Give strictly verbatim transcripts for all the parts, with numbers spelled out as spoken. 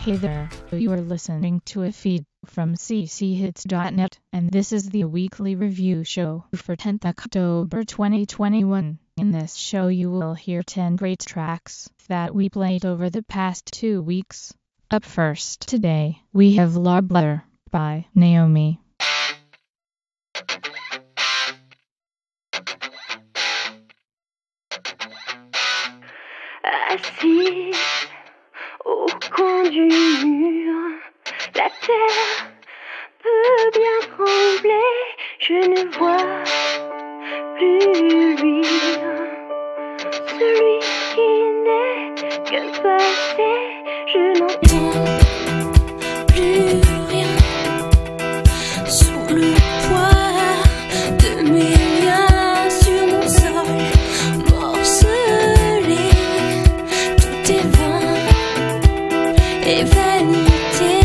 Hey there, you are listening to a feed from c c hits dot net, and this is the weekly review show for tenth October twenty twenty-one. In this show you will hear ten great tracks that we played over the past two weeks. Up first today, we have Love Letter by Naomi. Assis au coin du mur, la terre peut bien trembler, je ne vois plus luire. Celui qui n'est que passé, je n'entends plus rien sous le poids de mes liens sur mon sol morcelé. Tout est vain et vanité,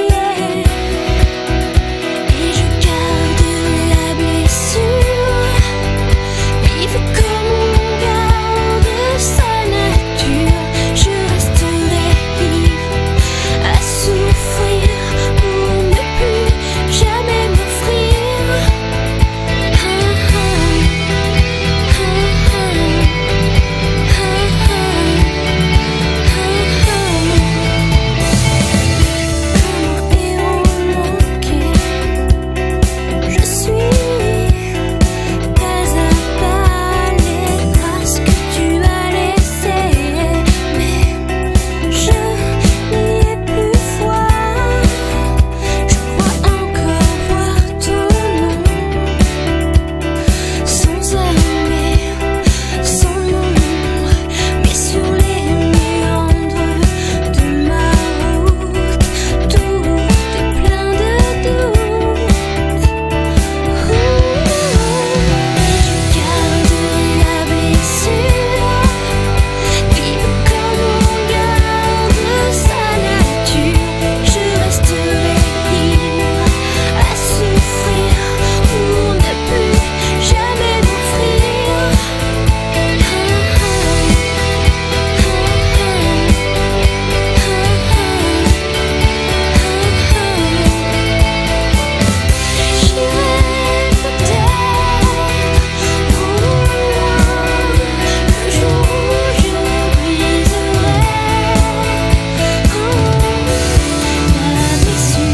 et je garde la blessure, vive comme on garde sa nature. Je resterai libre à souffrir pour ne plus jamais m'offrir. Ah, ah, ah, Comme un héros manqué, je suis pas à pas les traces que tu as laissées, mais je n'y ai plus foi. Je crois encore voir ton nom sans armée, sans nombre, mais sur les méandres de ma route, tout est plein de doutes. Je garde la blessure, vive comme on garde sa nature. Je resterai libre à souffrir pour ne plus jamais m'offrir. J'irai peut-être au loin le jour où je briserai la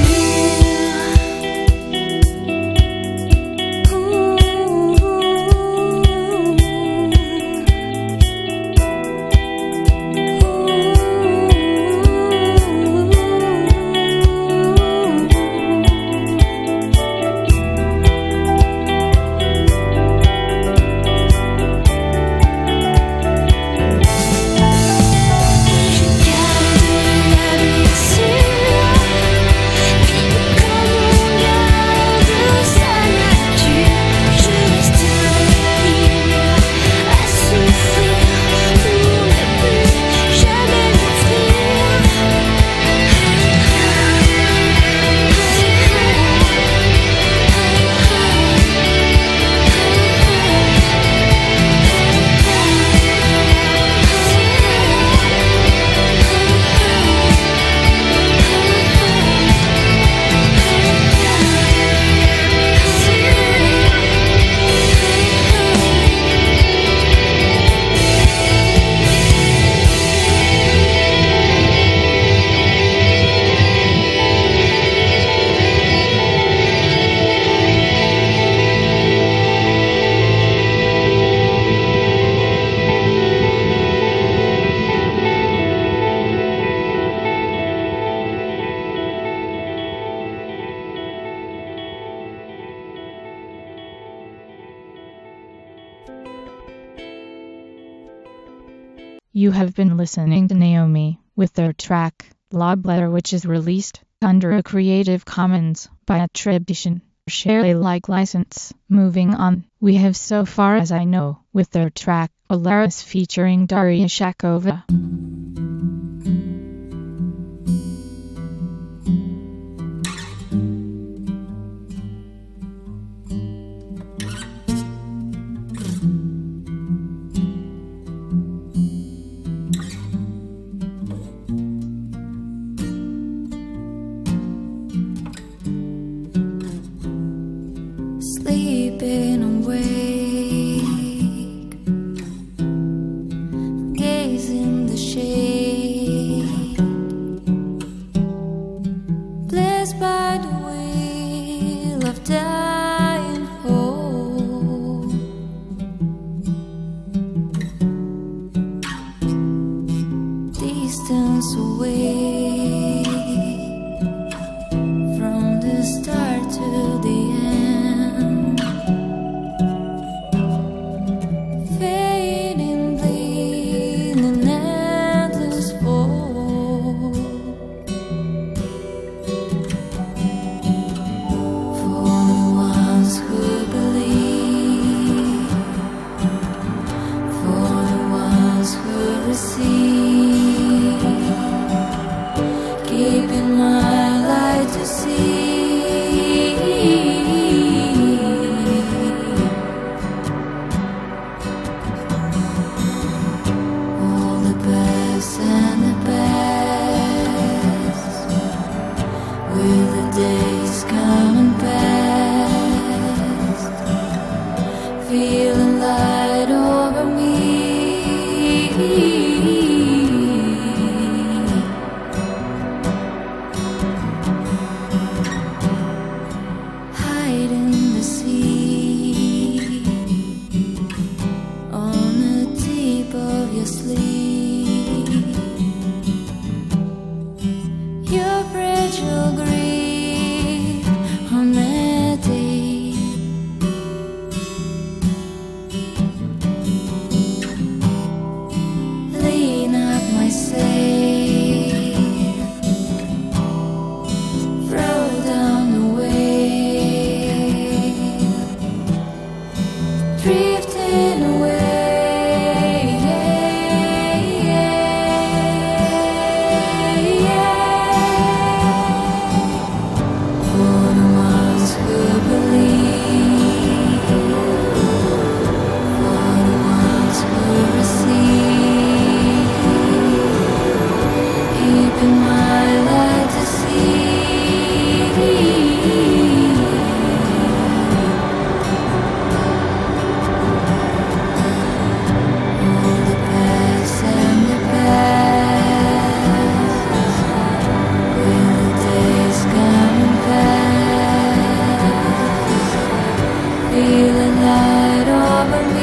You have been listening to Naomi with their track Love Letter, which is released under a Creative Commons by attribution, share Alike license. Moving on, we have So Far As I Know with their track Alaris featuring Daria Shakova. drifting away. For the ones who believe, for the ones who receive, keeping my light to see. Feel the light over me.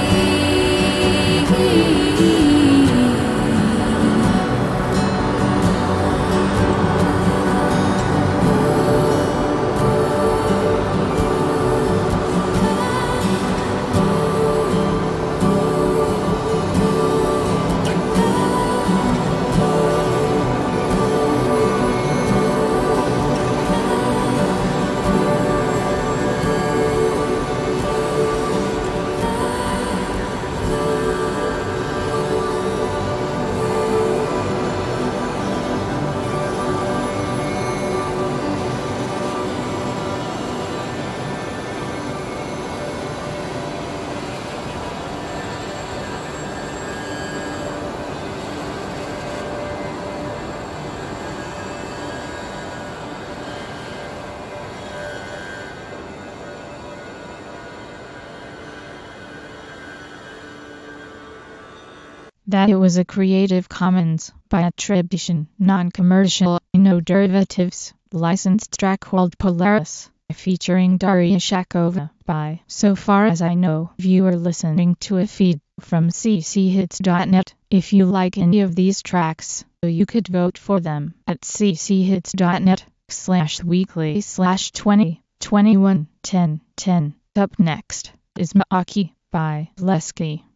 That it was a Creative Commons by attribution, non-commercial, no derivatives, licensed track called Polaris, featuring Daria Shakova by So Far As I Know. You are listening to a feed from c c hits dot net. If you like any of these tracks, you could vote for them at c c hits dot net slash weekly slash twenty twenty-one ten ten. Up next is Maaki by Lesky.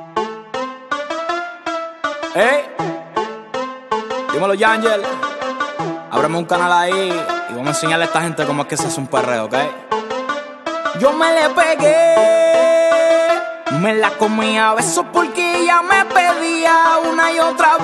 Hey, dímelo Yangel, ábreme un canal ahí y vamos a enseñarle a esta gente cómo es que se hace un perreo, ¿ok? Yo me le pegué, me la comía a besos porque ella me pedía una y otra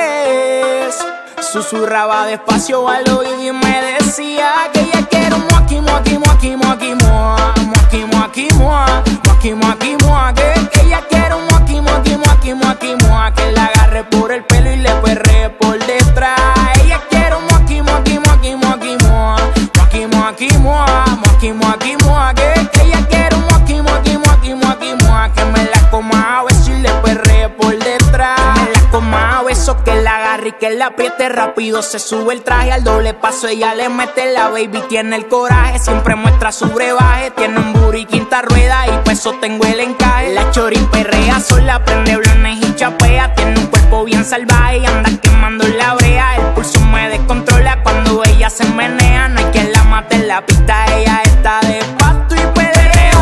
vez. Susurraba despacio al oído y me decía que ella quiere un muaki, muaki, muaki, muaki, mua, muaki, muaki, mua, muaki, muaki, mua, que que ella quiere un muaki, muaki, muaki, muaki, mua, que la agarre por el pelo y le perree por detrás. Ella quiere un muaki, muaki, muaki, muaki, mua, muaki, muaki, mua, muaki, muaki, mua, que que ella quiere un muaki, muaki, muaki, muaki, mua, que me la coma a besos y le perree por detrás. Me la coma a besos, que la agarre y que la apriete rápido, se sube el traje al doble paso, ella le mete la baby, tiene el coraje, siempre muestra su brebaje, tiene un booty quinta rueda y peso tengo el encaje. La chori perrea sola, prende blones y chapea, tiene un cuerpo bien salvaje y anda quemando la brea. El pulso me descontrola cuando ella se menea, no hay quien la mate en la pista, ella está de pasto y perreo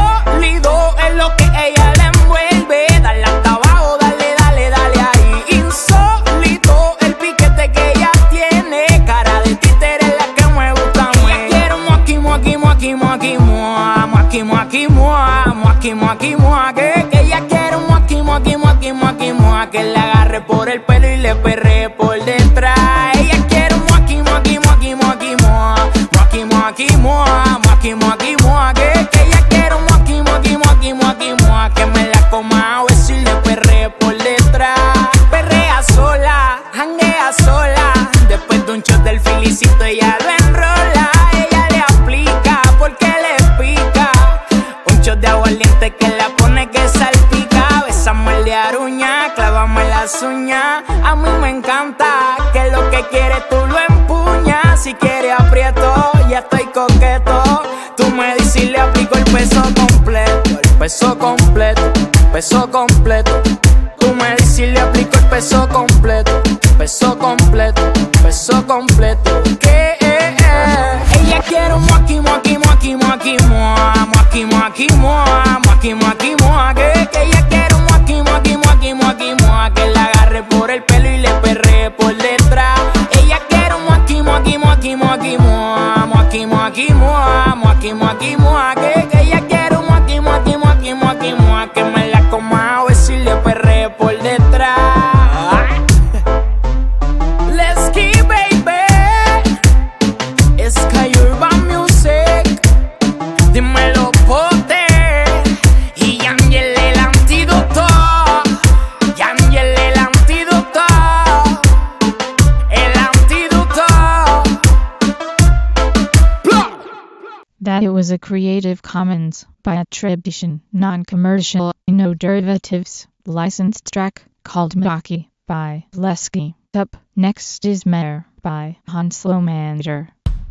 sólido es lo que ella le envuelve. Dale hasta abajo, dale, dale, dale ahí, insólito el piquete que ella tiene, cara de títere la que me gusta a mí. Ella quiere un muaki, muaki, muaki, muaki, mua, muaki, muaki, mua, muaki, muaki, mua, que que ella quiere un muaki, muaki, muaki, muaki, mua, que la agarre por el pelo y le perree por detrás. Ella quiere un muaki, muaki, muaki, muaki, mua, muaki, muaki, mua, muaki, muaki, mua, que que ella quiere un muaki, muaki, muaki, muaki, mua, que me la coma a besos y le perree por detrás. Perrea sola, janguea sola, después de un shot del filicito ella lo enrola. Ella le aplica porque le pica, un shot de aguardiente que la pone que salpica. Bésame el de aruña, clávame las uñas, a mí me encanta que lo que quiere tú lo empuñas. Si quiere aprieto, ya estoy coqueto, tú me dices y le aplico el peso completo, el peso completo, peso completo. Tú me dices y le aplico el peso completo, peso completo, peso completo. Que eh, eh. Ella quiere un muaki, muaki, muaki, muaki, mua, muaki, muaki, mua, muaki, muaki, mua, que que ella quiere un muaki, muaki, muaki, muaki, mua, que la agarre por el pelo y le perree por detrás. Ella quiere un muaki, muaki, muaki, muaki, mua, muaki, muaki, mua, muaki, muaki, mua, que que ella quiere un muaki, muaki, muaki, muaki, mua, was a Creative Commons by attribution, non-commercial, no derivatives, licensed track called Maki by Lesky. Up next is Mare by Hanslowmander.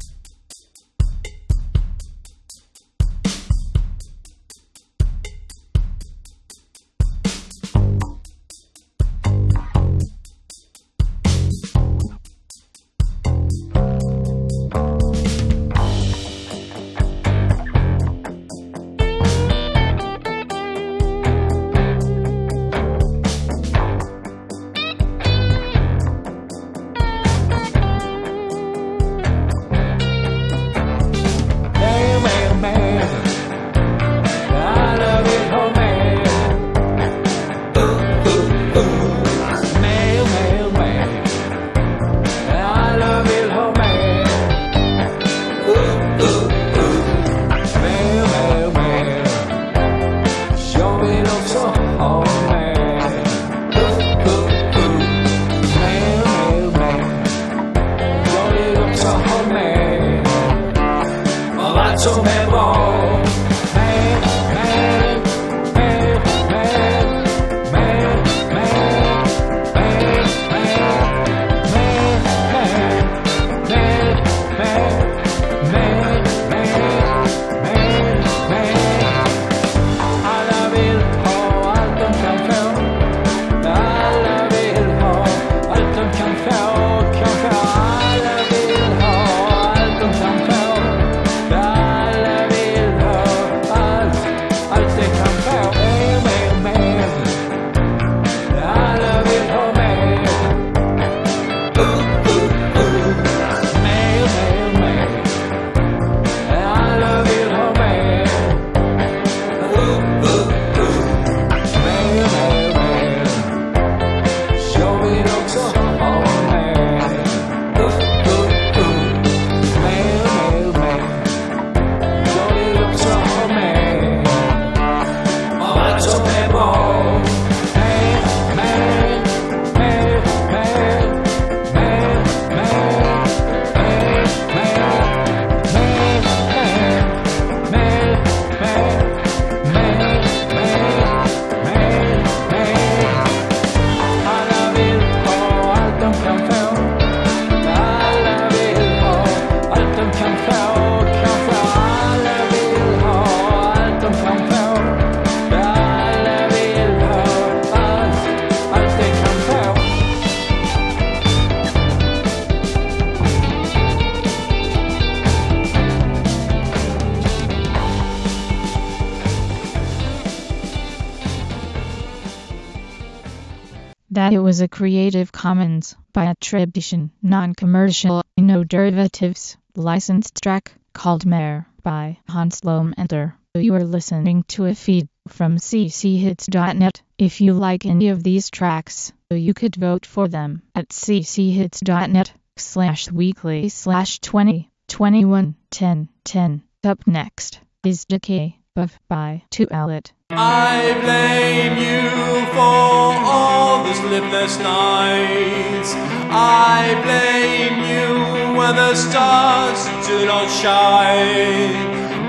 That it was a Creative Commons by attribution, non-commercial, no derivatives, licensed track called Mare by Hanslowmander. You are listening to a feed from c c hits dot net. If you like any of these tracks, you could vote for them at c c hits dot net slash weekly slash twenty twenty-one ten ten. Up next is Decay of by To Outlet. I blame you for all the sleepless nights. I blame you when the stars do not shine.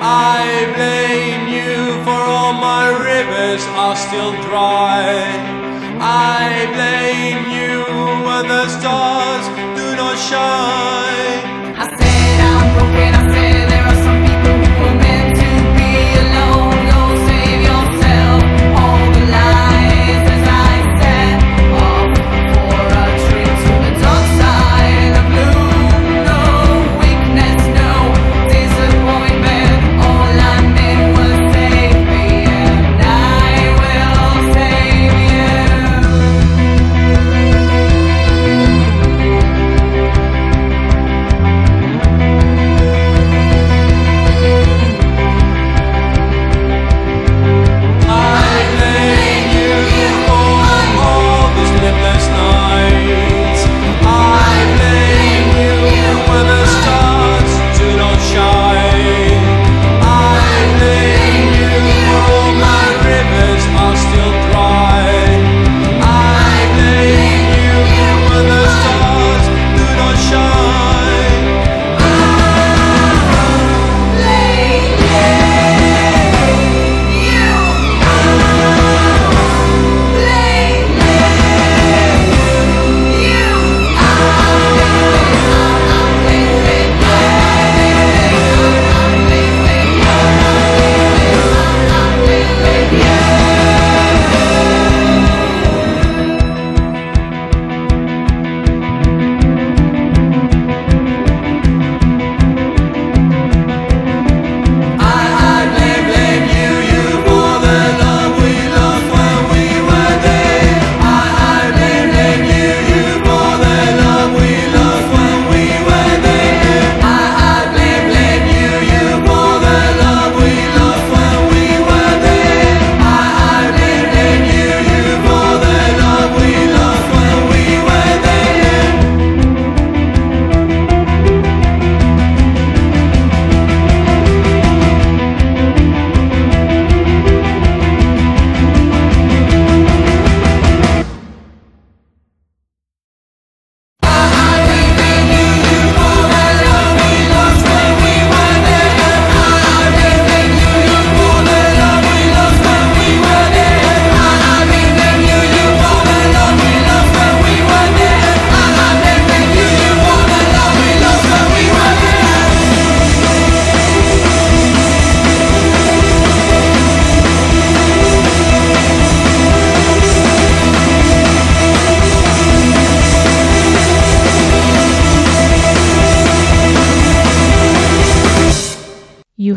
I blame you for all my rivers are still dry. I blame you when the stars do not shine. I said I'm broken, I said there are some people who are meant to be alone. Go save yourself, all the lies as I stand off for a trip to the dark side of blue. No weakness, no disappointment. All I did was save me, and I will save you.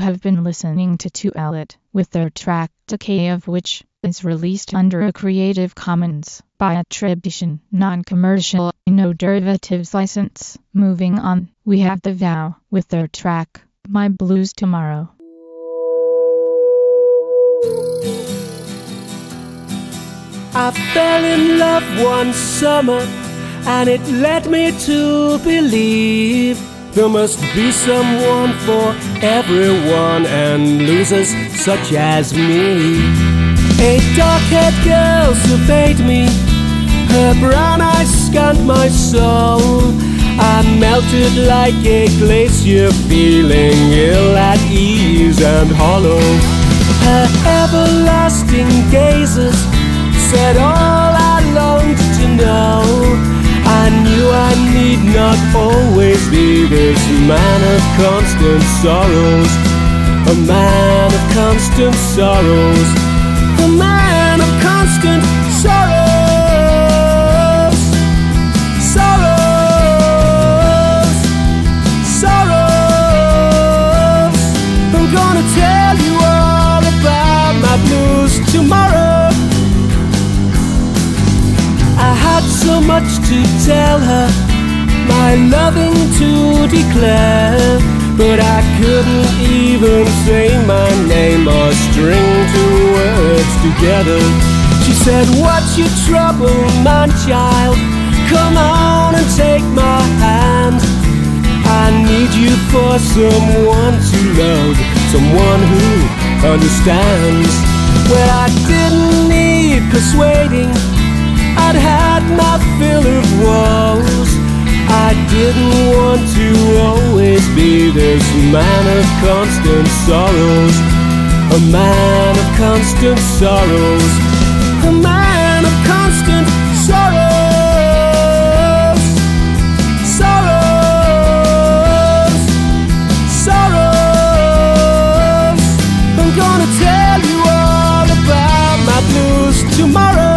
have been listening to To Ellet with their track Decay, of which is released under a Creative Commons by attribution, non-commercial, no derivatives license. Moving on, we have The Vow with their track My Blues Tomorrow. I fell in love one summer, and it led me to believe there must be someone for everyone, and losers such as me. A dark-haired girl surveyed me, her brown eyes scanned my soul. I melted like a glacier, feeling ill at ease and hollow. Her everlasting gazes said all I longed to know. I knew I need not always be this man of constant sorrows. A man of constant sorrows. A man of constant sorrows. Sorrows. Sorrows. I'm gonna tell you all about my blues tomorrow. I had so much to tell her, my loving to declare, but I couldn't even say my name or string two words together. She said, what's your trouble, my child? Come on and take my hand. I need you for someone to love, someone who understands. Well, I didn't need persuading, I'd had my fill of woes. I didn't want to always be this man of constant sorrows. A man of constant sorrows. A man of constant sorrows. Sorrows. Sorrows. I'm gonna tell you all about my blues tomorrow.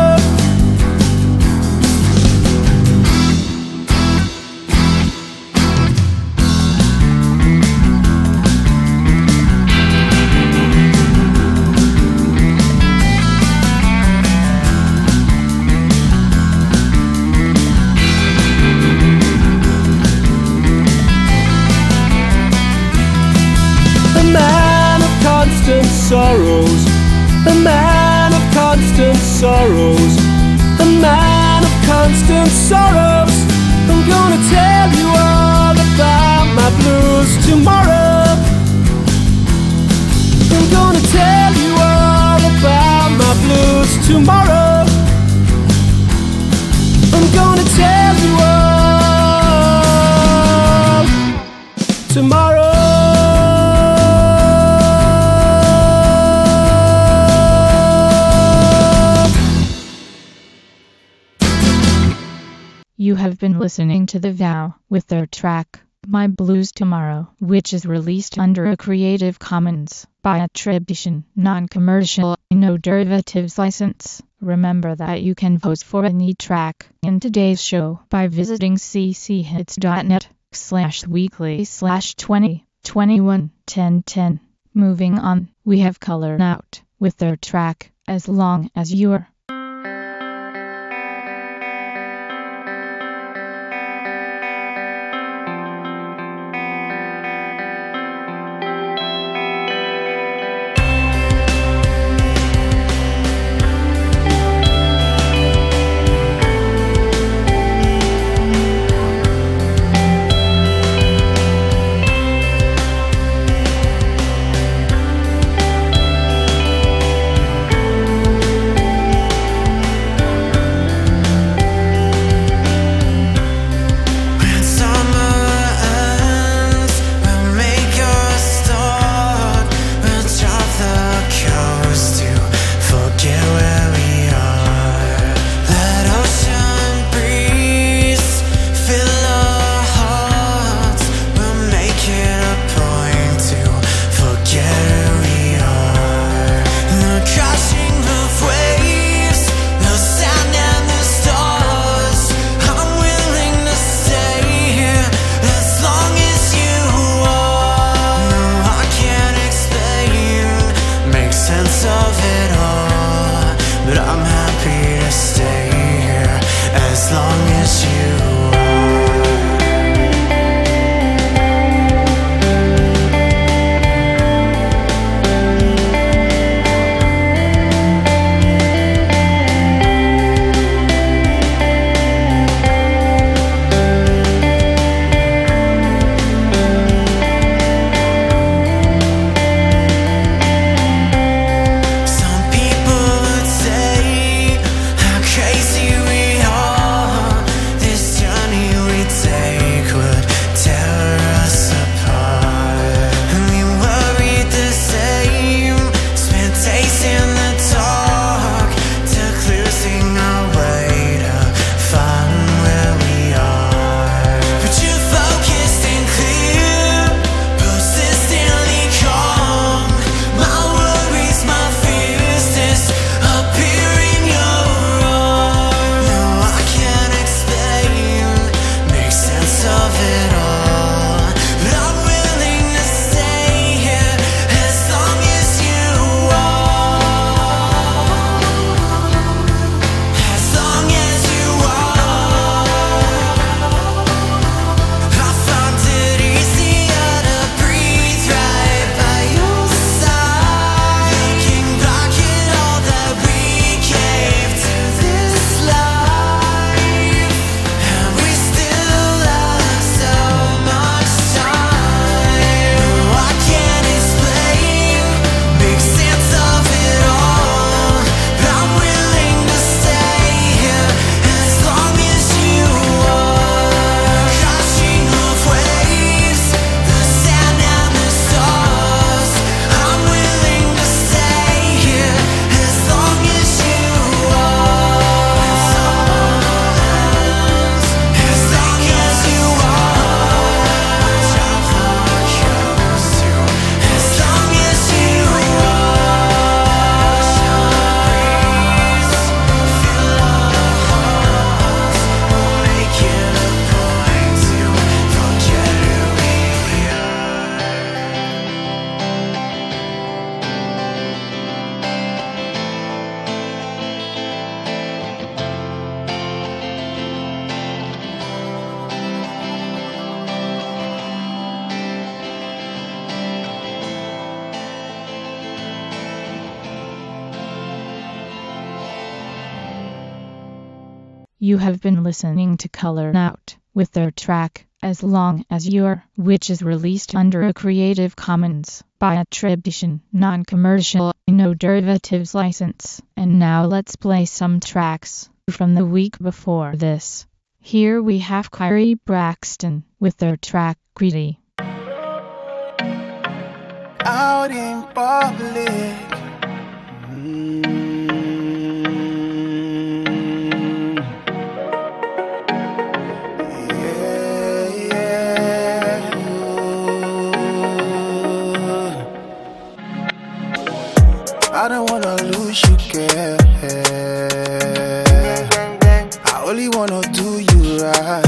Sorrows, a man of constant sorrows, a man of constant sorrows. I'm gonna tell you all about my blues tomorrow. I'm gonna tell you all about my blues tomorrow. I'm gonna tell you all tomorrow. You have been listening to The Vow with their track My Blues Tomorrow, which is released under a Creative Commons by attribution, non-commercial, no derivatives license. Remember that you can vote for any track in today's show by visiting cchits.net slash weekly slash 20 21 10 10. Moving on, we have Color Out with their track As Long As You're. You have been listening to Color Out with their track As Long As You're, which is released under a Creative Commons by attribution, non-commercial, no derivatives license. And now let's play some tracks from the week before this. Here we have Kyrie Braxton with their track Greedy. Out in public, mm. yeah, yeah. I don't wanna lose you, girl. I only wanna do you right.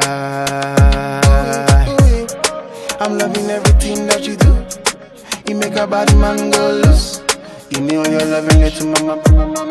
I'm loving everything that you do. You make a bad man go loose. You know you're loving it to my mama.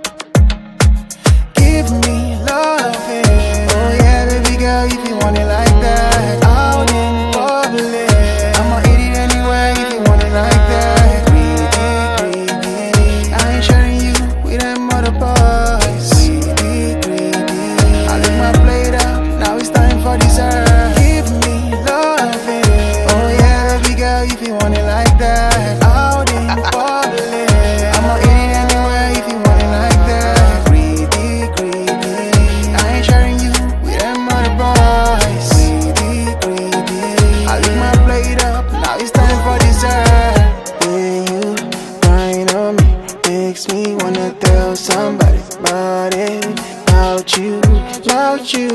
Give me loving. Oh yeah, baby girl, if you want it like that. Out in public, I'ma eat it anywhere if you want it like that. Greedy, greedy, I ain't sharing you with them other boys. Greedy, greedy, I lick my plate up, now it's time for dessert. Give me loving. Oh yeah, baby girl, if you want it like that. Out in public, I'ma eat it anywhere if you want it like that. Greedy, greedy, I ain't sharing you with them other boys. Greedy, greedy, I lick my plate up, now it's time for dessert. When you grind on me, makes me wanna tell somebody about it, about you, about you.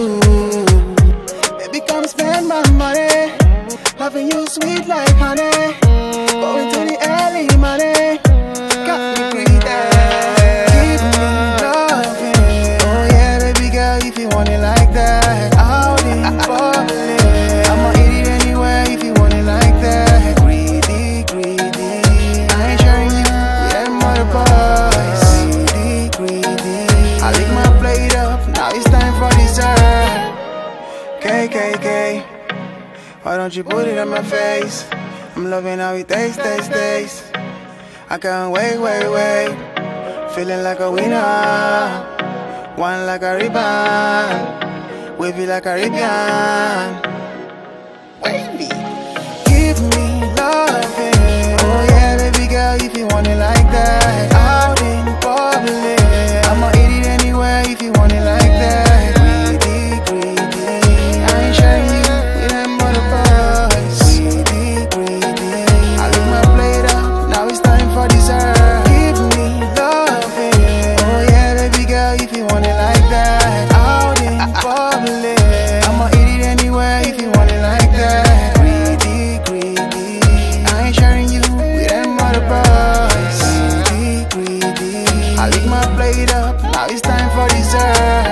Baby, come spend my money, loving you sweet like honey. Going to the early money, got me greedy. Give me loving. Oh yeah, baby girl, if you want it like that. Out in public, I'ma eat it anywhere if you want it like that. Greedy, greedy, I ain't sharing you with them other boys. Greedy, greedy, I lick my plate up, now it's time for dessert. K K K, why don't you put it on my face? I'm loving how it tastes, tastes, tastes. I can't wait, wait, wait. Feeling like a winner. One like a ribbon. Wavy like a Caribbean. Wavy. Give me loving. Oh yeah, baby girl, if you want it like that. Out in public, I'ma eat it anywhere if you want it like that. Greedy, greedy, I ain't sharing you with them other boys. Greedy, greedy, I lick my plate up, now it's time for dessert. Give me loving. Oh yeah, baby girl, if you want it like that. Out in public, I'ma eat it anywhere if you want it like that. Greedy, greedy, I ain't sharing you with them other boys. Greedy, greedy, I lick my plate up, now it's time for dessert.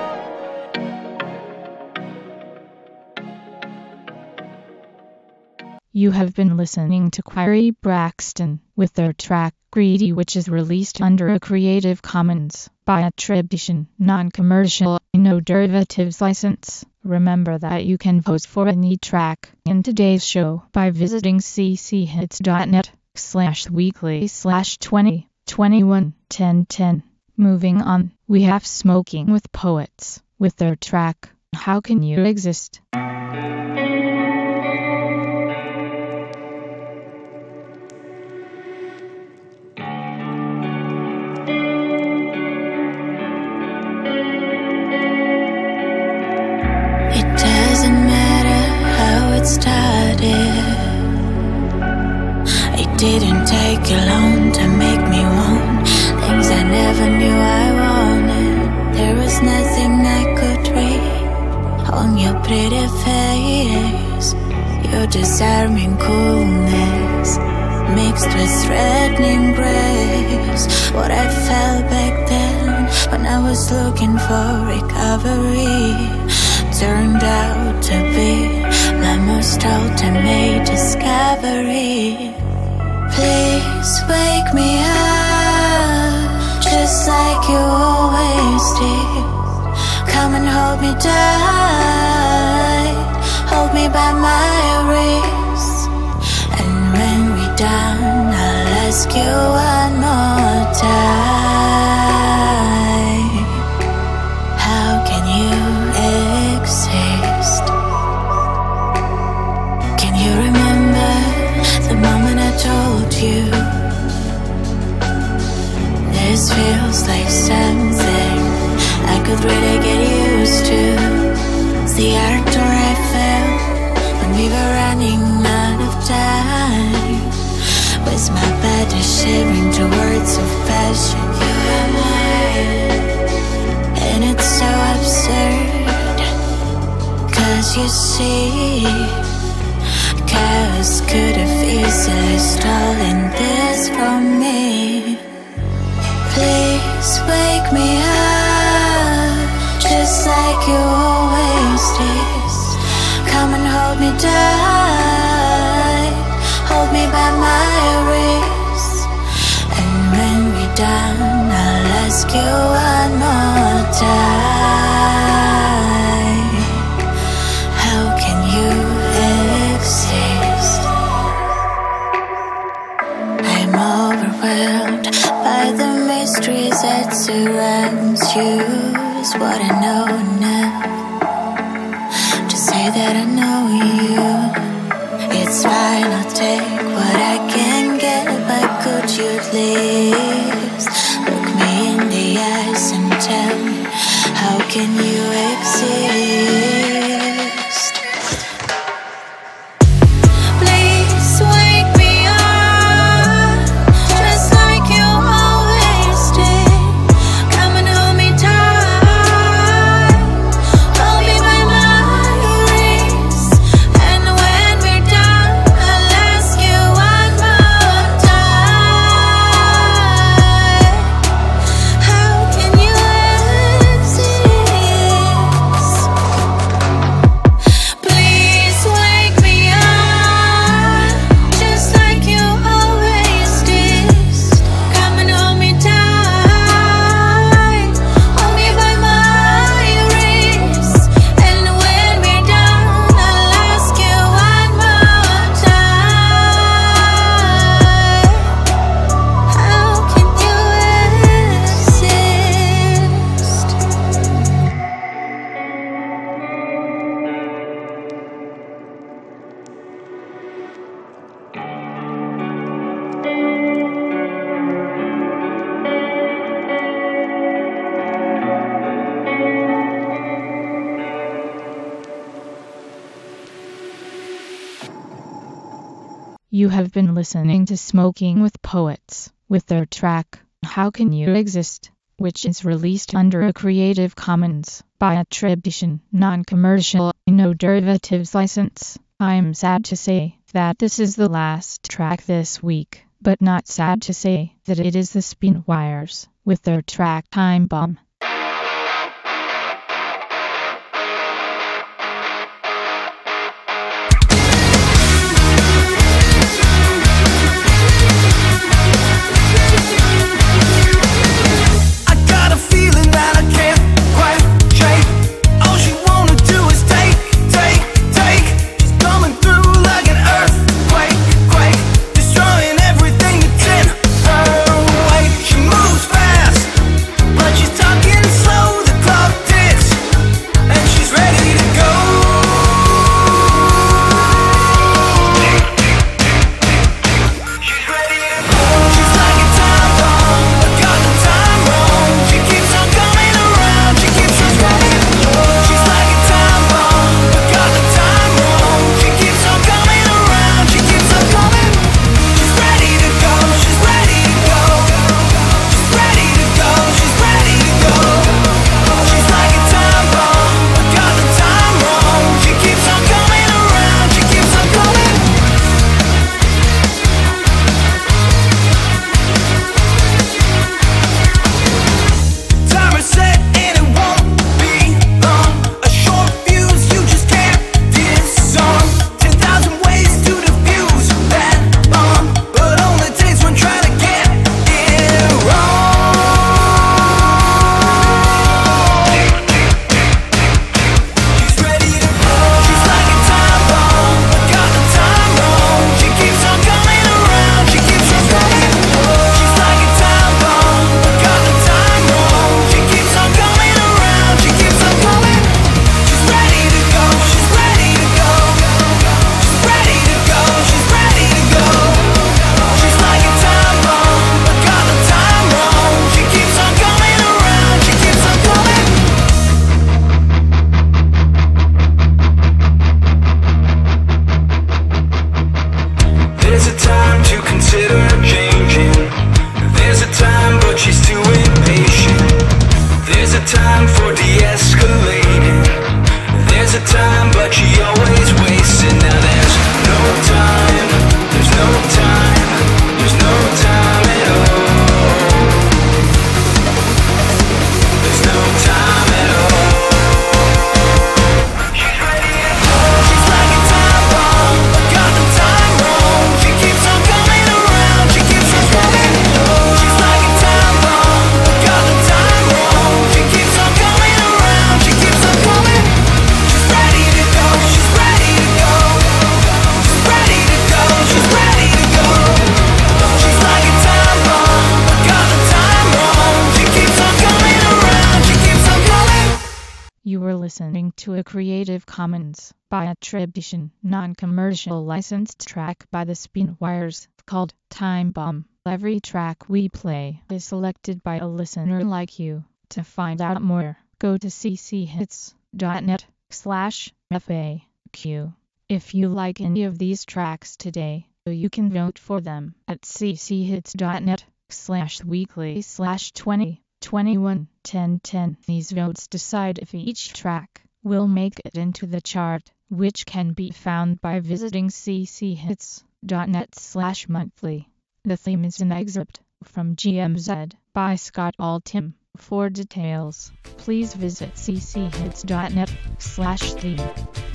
You have been listening to Kyrie Braxton with their track Greedy, which is released under a Creative Commons by attribution, non-commercial, no derivatives license. Remember that you can vote for any track in today's show by visiting cchits.net slash weekly slash 20 21 10 10. Moving on, we have Smoking with Poets with their track How Can You Exist? It doesn't matter how it started. It didn't take you long to make me want things I never knew I wanted. There was nothing I could read on your pretty face. Your disarming coolness mixed with threatening grace. What I felt back then when I was looking for recovery turned out to be my most ultimate discovery. Please wake me up, just like you always did. Come and hold me tight, hold me by my wrist. And when we're done, I'll ask you one more time. How see. Chaos could have easily stolen this from me. Please wake me up, just like you always did. Come and hold me tight, hold me by my wrist. And when we're done, I'll ask you one more time. How can you exist? I'm overwhelmed by the mysteries that surround you. Is what I know now. Just say that I know you. It's fine, I'll take what I can get. But could you please look me in the eyes and tell me, how can you exist? Please wake me up, just like you always did. Come and hold me tight, hold me by my wrist. And when we're done, I'll ask you one more time. How can you exist? Please wake me up, just like you always did. Come and hold me tight, hold me by my wrist. And when we're done, I'll ask you one more time. How can you exist? You have been listening to Smoking with Poets, with their track, How Can You Exist, which is released under a Creative Commons by attribution, non-commercial, no derivatives license. I'm sad to say that this is the last track this week, but not sad to say that it is the Spinwires, with their track Time Bomb. I got a feeling that I can't quite shake. All she wanna do is take, take, take. She's coming through like an earthquake, quake, destroying everything that's in her way. She moves fast, but she's talking slow. The clock ticks, and she's ready to go. She's ready to go. She's like a time bomb, but got the time wrong. She keeps on coming around. She keeps on ready to go. She's like a time bomb, but got the time wrong. She keeps on coming around. She keeps on coming. She's ready to go. She's ready to go. She's ready to go. She's ready to go. She's like a time bomb, but got the time wrong. She keeps on coming around. She keeps on coming. Time is set and it won't be long. A short fuse you just can't disarm. Ten thousand ways to defuse that bomb, but only takes one try to get it wrong. She's ready to go. She's like a time bomb, but got the time wrong. She keeps on coming around. She keeps on ready to go. She's like a time bomb, but got the time wrong. She keeps on coming around. She keeps on coming. She's ready to go. She's ready to go. She's ready to go. She's ready to go. She's like a time bomb, but got the time wrong. She keeps on coming around. She keeps on coming. There's a time to consider changing. There's a time, but she's too impatient. There's a time for de-escalating. There's there's a time, but she always wastes it. Now there's no time, there's no time, there's no time at all. There's no time at all. She's ready to go. She's like a time bomb, got the time wrong. She keeps on coming around, she keeps on coming. She's like a time bomb, got the time wrong. She keeps on coming around, she keeps on coming. She's ready to go, she's ready to go. She's ready to go, she's ready to go. She's like a time bomb, got the time wrong. She keeps on coming around, she keeps on coming. You were listening to a Creative Commons by attribution, non-commercial licensed track by the Spinwires called Time Bomb. Every track we play is selected by a listener like you. To find out more, go to cchits.net slash FAQ. If you like any of these tracks today, you can vote for them at cchits.net slash weekly slash 20 21 10 10. These votes decide if each track will make it into the chart, which can be found by visiting cchits.net slash monthly. The theme is an excerpt from G M Z by Scott Altham. For details, please visit cchits.net slash theme.